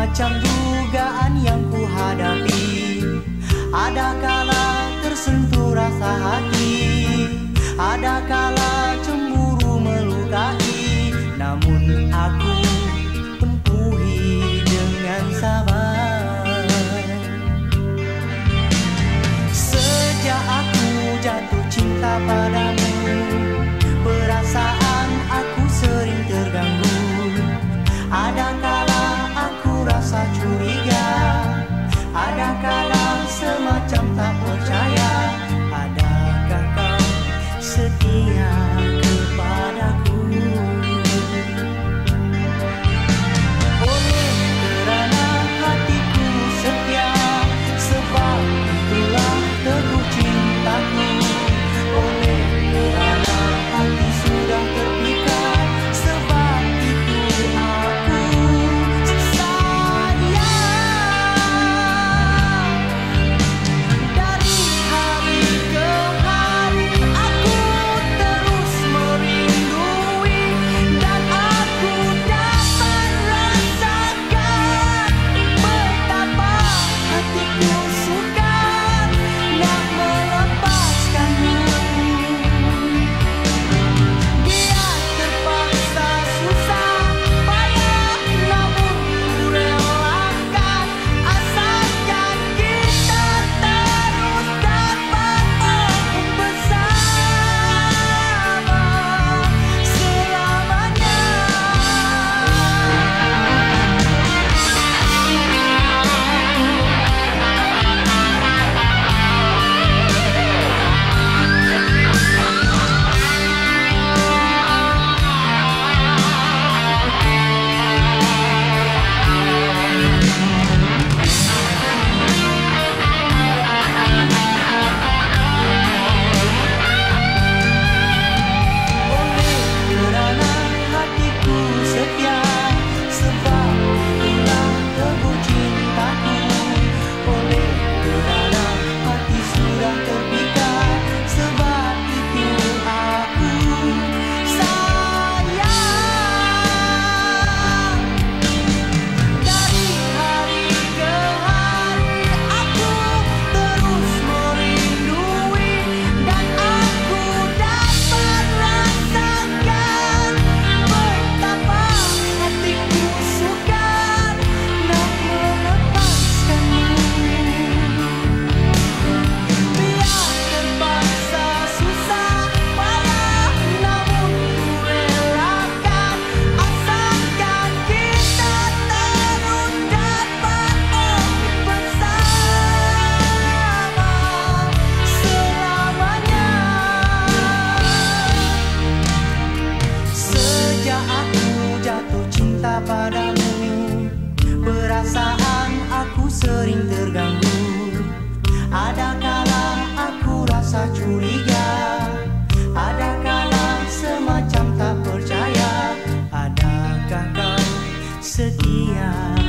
Semacam dugaan yang ku hadapi, ada kala tersentuh rasa hati, ada kala cemburu melukai, namun aku tempuhi dengan sabar. Sejak aku jatuh cinta padamu, perasaan aku sering terganggu. Ada kala aku rasa curiga, ada kala semacam tak percaya. Adakah kau setia kepadaku? Oleh kerana hatiku setia, sebab itulah teguh cintaku. Oleh kerana hati sudah terpikat, sebab itu aku sayang. Dari hari ke hari aku terus merindui, dan aku dapat rasakan betapa hatiku sukar nak melepaskanmu. Biar terpaksa susah payah, namun ku relakan, asalkan kita terus dapat bersama selamanya. Oleh kerana hatiku setia, sebab itulah teguh cintaku. Oleh kerana hati sudah terpikat, sebab itu aku sayang. Dari hari ke hari aku terus merindui, dan aku dapat rasakan betapa hatiku sukar nak melepaskanmu. Biar terpaksa susah payah, namun ku relakan, asalkan kita terus dapat bersama selamanya. Sejak aku jatuh cinta padamu, perasaan aku sering terganggu. Ada kala aku rasa curiga, ada kala semacam tak percaya. Adakah kau setia